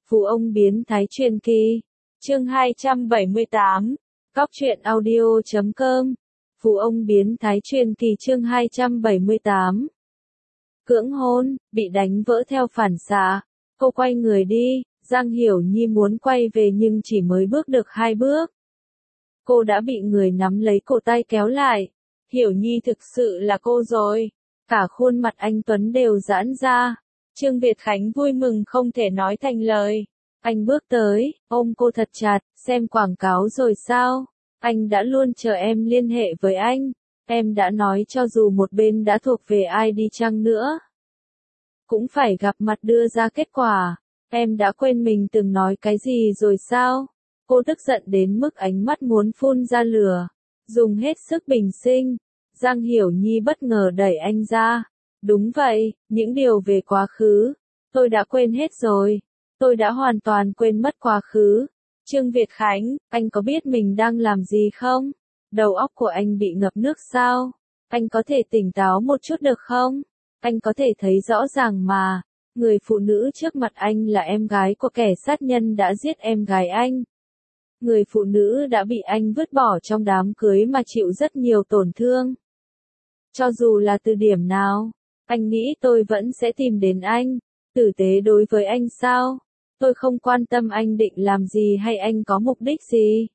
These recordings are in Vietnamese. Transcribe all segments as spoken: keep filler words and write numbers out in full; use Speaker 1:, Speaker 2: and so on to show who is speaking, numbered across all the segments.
Speaker 1: Phú ông biến thái truyền kỳ. Chương hai trăm bảy mươi tám. Góc truyện audio chấm com. Phú ông biến thái truyền kỳ chương hai trăm bảy mươi tám. Cưỡng hôn, bị đánh vỡ theo phản xạ. Cô quay người đi, Giang Hiểu Nhi muốn quay về nhưng chỉ mới bước được hai bước. Cô đã bị người nắm lấy cổ tay kéo lại. Hiểu Nhi thực sự là cô rồi. Cả khuôn mặt anh Tuấn đều giãn ra. Trương Việt Khánh vui mừng không thể nói thành lời. Anh bước tới, ôm cô thật chặt, xem quảng cáo rồi sao? Anh đã luôn chờ em liên hệ với anh. Em đã nói cho dù một bên đã thuộc về ai đi chăng nữa, cũng phải gặp mặt đưa ra kết quả. Em đã quên mình từng nói cái gì rồi sao? Cô tức giận đến mức ánh mắt muốn phun ra lửa. Dùng hết sức bình sinh. Giang Hiểu Nhi bất ngờ đẩy anh ra. Đúng vậy, những điều về quá khứ, tôi đã quên hết rồi. Tôi đã hoàn toàn quên mất quá khứ. Trương Việt Khánh, anh có biết mình đang làm gì không? Đầu óc của anh bị ngập nước sao? Anh có thể tỉnh táo một chút được không? Anh có thể thấy rõ ràng mà, người phụ nữ trước mặt anh là em gái của kẻ sát nhân đã giết em gái anh. Người phụ nữ đã bị anh vứt bỏ trong đám cưới mà chịu rất nhiều tổn thương. Cho dù là từ điểm nào, anh nghĩ tôi vẫn sẽ tìm đến anh. Tử tế đối với anh sao? Tôi không quan tâm anh định làm gì hay anh có mục đích gì.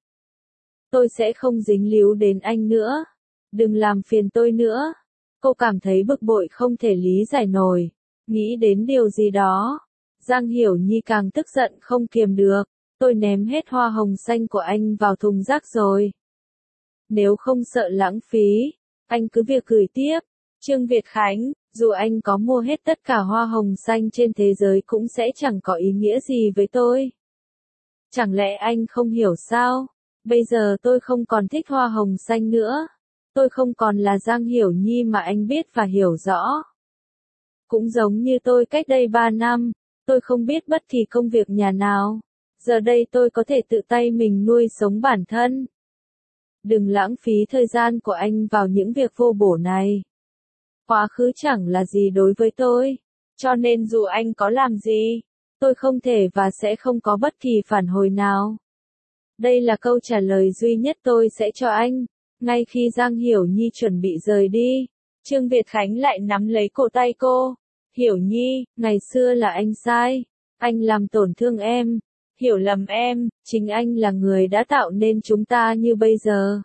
Speaker 1: Tôi sẽ không dính líu đến anh nữa. Đừng làm phiền tôi nữa. Cô cảm thấy bực bội không thể lý giải nổi. Nghĩ đến điều gì đó. Giang Hiểu Nhi càng tức giận không kiềm được. Tôi ném hết hoa hồng xanh của anh vào thùng rác rồi. Nếu không sợ lãng phí, anh cứ việc gửi tiếp. Trương Việt Khánh, dù anh có mua hết tất cả hoa hồng xanh trên thế giới cũng sẽ chẳng có ý nghĩa gì với tôi. Chẳng lẽ anh không hiểu sao? Bây giờ tôi không còn thích hoa hồng xanh nữa. Tôi không còn là Giang Hiểu Nhi mà anh biết và hiểu rõ. Cũng giống như tôi cách đây ba năm, tôi không biết bất kỳ công việc nhà nào. Giờ đây tôi có thể tự tay mình nuôi sống bản thân. Đừng lãng phí thời gian của anh vào những việc vô bổ này. Quá khứ chẳng là gì đối với tôi, cho nên dù anh có làm gì, tôi không thể và sẽ không có bất kỳ phản hồi nào. Đây là câu trả lời duy nhất tôi sẽ cho anh. Ngay khi Giang Hiểu Nhi chuẩn bị rời đi, Trương Việt Khánh lại nắm lấy cổ tay cô. Hiểu Nhi, ngày xưa là anh sai. Anh làm tổn thương em, hiểu lầm em, chính anh là người đã tạo nên chúng ta như bây giờ.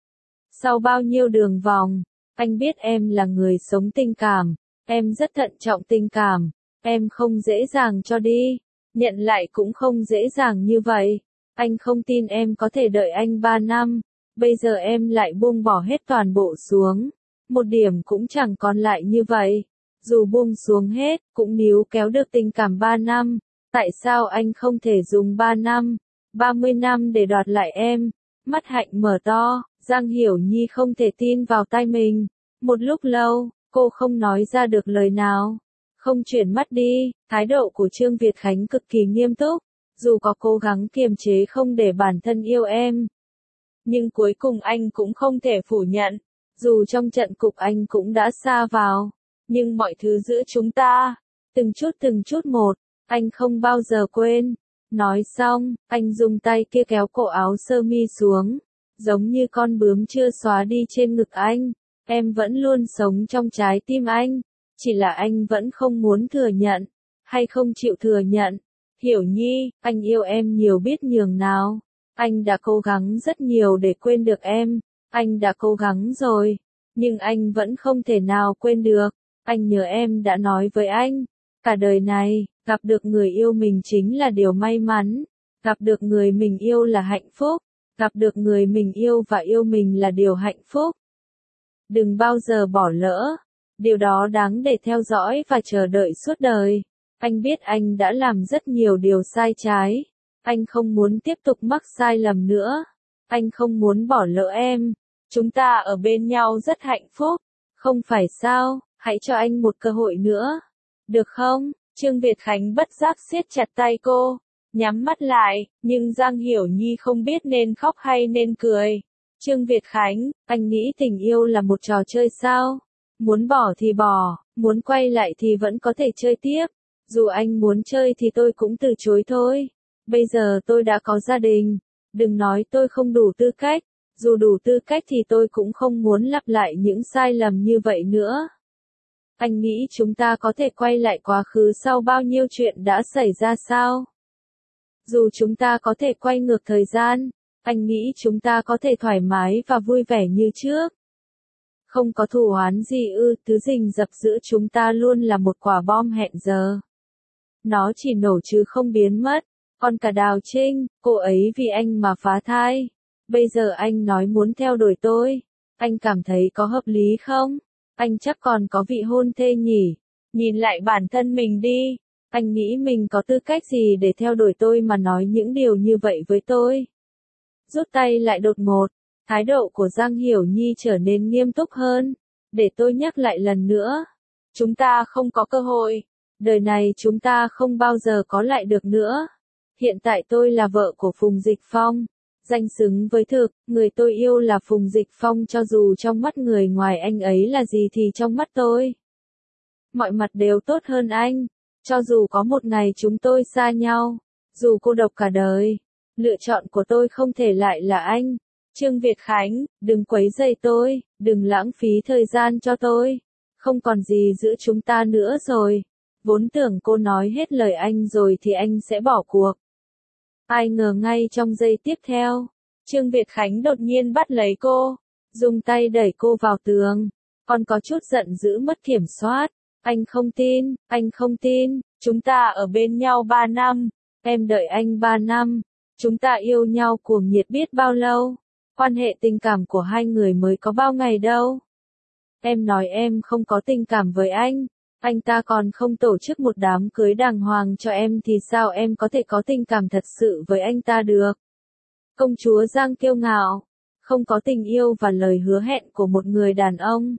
Speaker 1: Sau bao nhiêu đường vòng, anh biết em là người sống tình cảm, em rất thận trọng tình cảm, em không dễ dàng cho đi, nhận lại cũng không dễ dàng như vậy. Anh không tin em có thể đợi anh ba năm, bây giờ em lại buông bỏ hết toàn bộ xuống, một điểm cũng chẳng còn lại như vậy. Dù buông xuống hết, cũng níu kéo được tình cảm ba năm, tại sao anh không thể dùng ba năm, ba mươi năm để đoạt lại em? Mắt Hạnh mở to, Giang Hiểu Nhi không thể tin vào tai mình. Một lúc lâu, cô không nói ra được lời nào. Không chuyển mắt đi, thái độ của Trương Việt Khánh cực kỳ nghiêm túc. Dù có cố gắng kiềm chế không để bản thân yêu em, nhưng cuối cùng anh cũng không thể phủ nhận. Dù trong trận cục anh cũng đã sa vào, nhưng mọi thứ giữa chúng ta, từng chút từng chút một, anh không bao giờ quên. Nói xong, anh dùng tay kia kéo cổ áo sơ mi xuống, giống như con bướm chưa xóa đi trên ngực anh. Em vẫn luôn sống trong trái tim anh, chỉ là anh vẫn không muốn thừa nhận, hay không chịu thừa nhận. Hiểu Nhi, anh yêu em nhiều biết nhường nào. Anh đã cố gắng rất nhiều để quên được em. Anh đã cố gắng rồi, nhưng anh vẫn không thể nào quên được. Anh nhớ em đã nói với anh, cả đời này, gặp được người yêu mình chính là điều may mắn. Gặp được người mình yêu là hạnh phúc. Gặp được người mình yêu và yêu mình là điều hạnh phúc. Đừng bao giờ bỏ lỡ. Điều đó đáng để theo dõi và chờ đợi suốt đời. Anh biết anh đã làm rất nhiều điều sai trái. Anh không muốn tiếp tục mắc sai lầm nữa. Anh không muốn bỏ lỡ em. Chúng ta ở bên nhau rất hạnh phúc. Không phải sao, hãy cho anh một cơ hội nữa. Được không? Trương Việt Khánh bất giác siết chặt tay cô. Nhắm mắt lại, nhưng Giang Hiểu Nhi không biết nên khóc hay nên cười. Trương Việt Khánh, anh nghĩ tình yêu là một trò chơi sao? Muốn bỏ thì bỏ, muốn quay lại thì vẫn có thể chơi tiếp. Dù anh muốn chơi thì tôi cũng từ chối thôi. Bây giờ tôi đã có gia đình. Đừng nói tôi không đủ tư cách. Dù đủ tư cách thì tôi cũng không muốn lặp lại những sai lầm như vậy nữa. Anh nghĩ chúng ta có thể quay lại quá khứ sau bao nhiêu chuyện đã xảy ra sao? Dù chúng ta có thể quay ngược thời gian, anh nghĩ chúng ta có thể thoải mái và vui vẻ như trước. Không có thù oán gì ư, thứ rình rập giữa chúng ta luôn là một quả bom hẹn giờ. Nó chỉ nổ chứ không biến mất. Còn cả Đào Trinh, cô ấy vì anh mà phá thai. Bây giờ anh nói muốn theo đuổi tôi. Anh cảm thấy có hợp lý không? Anh chắc còn có vị hôn thê nhỉ? Nhìn lại bản thân mình đi. Anh nghĩ mình có tư cách gì để theo đuổi tôi mà nói những điều như vậy với tôi? Rút tay lại đột ngột. Thái độ của Giang Hiểu Nhi trở nên nghiêm túc hơn. Để tôi nhắc lại lần nữa. Chúng ta không có cơ hội. Đời này chúng ta không bao giờ có lại được nữa. Hiện tại tôi là vợ của Phùng Dịch Phong. Danh xứng với thực, người tôi yêu là Phùng Dịch Phong, cho dù trong mắt người ngoài anh ấy là gì thì trong mắt tôi. Mọi mặt đều tốt hơn anh. Cho dù có một ngày chúng tôi xa nhau. Dù cô độc cả đời. Lựa chọn của tôi không thể lại là anh. Trương Việt Khánh, đừng quấy rầy tôi, đừng lãng phí thời gian cho tôi. Không còn gì giữa chúng ta nữa rồi. Vốn tưởng cô nói hết lời anh rồi thì anh sẽ bỏ cuộc. Ai ngờ ngay trong giây tiếp theo, Trương Việt Khánh đột nhiên bắt lấy cô, dùng tay đẩy cô vào tường, còn có chút giận dữ mất kiểm soát. Anh không tin, anh không tin, chúng ta ở bên nhau ba năm, em đợi anh ba năm, chúng ta yêu nhau cuồng nhiệt biết bao lâu, quan hệ tình cảm của hai người mới có bao ngày đâu. Em nói em không có tình cảm với anh. Anh ta còn không tổ chức một đám cưới đàng hoàng cho em thì sao em có thể có tình cảm thật sự với anh ta được? Công chúa Giang kiêu ngạo, không có tình yêu và lời hứa hẹn của một người đàn ông.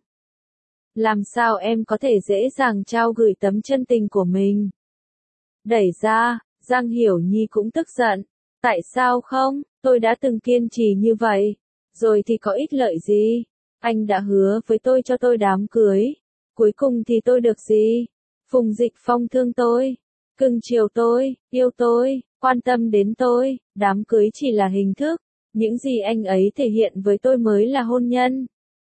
Speaker 1: Làm sao em có thể dễ dàng trao gửi tấm chân tình của mình? Đẩy ra, Giang Hiểu Nhi cũng tức giận. Tại sao không? Tôi đã từng kiên trì như vậy. Rồi thì có ích lợi gì? Anh đã hứa với tôi cho tôi đám cưới. Cuối cùng thì tôi được gì? Phùng Dịch Phong thương tôi, cưng chiều tôi, yêu tôi, quan tâm đến tôi, đám cưới chỉ là hình thức, những gì anh ấy thể hiện với tôi mới là hôn nhân.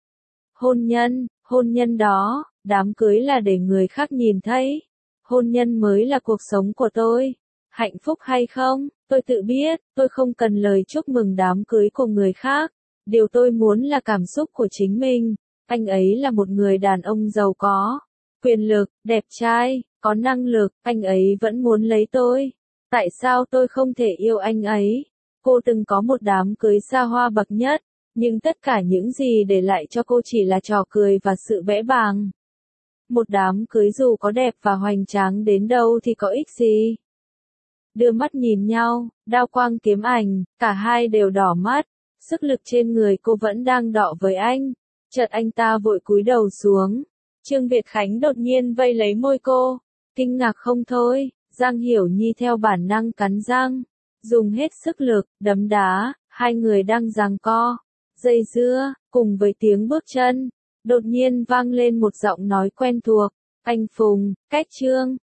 Speaker 1: Hôn nhân, hôn nhân đó, đám cưới là để người khác nhìn thấy. Hôn nhân mới là cuộc sống của tôi. Hạnh phúc hay không, tôi tự biết, tôi không cần lời chúc mừng đám cưới của người khác. Điều tôi muốn là cảm xúc của chính mình. Anh ấy là một người đàn ông giàu có, quyền lực, đẹp trai, có năng lực, anh ấy vẫn muốn lấy tôi. Tại sao tôi không thể yêu anh ấy? Cô từng có một đám cưới xa hoa bậc nhất, nhưng tất cả những gì để lại cho cô chỉ là trò cười và sự bẽ bàng. Một đám cưới dù có đẹp và hoành tráng đến đâu thì có ích gì? Đưa mắt nhìn nhau, đao quang kiếm ảnh, cả hai đều đỏ mắt, sức lực trên người cô vẫn đang đọ với anh. Chợt anh ta vội cúi đầu xuống. Trương Việt Khánh đột nhiên vây lấy môi cô. Kinh ngạc không thôi, Giang Hiểu Nhi theo bản năng cắn răng. Dùng hết sức lực, đấm đá, hai người đang giằng co. Dây dưa, cùng với tiếng bước chân. Đột nhiên vang lên một giọng nói quen thuộc. Anh Phùng, cách Trương.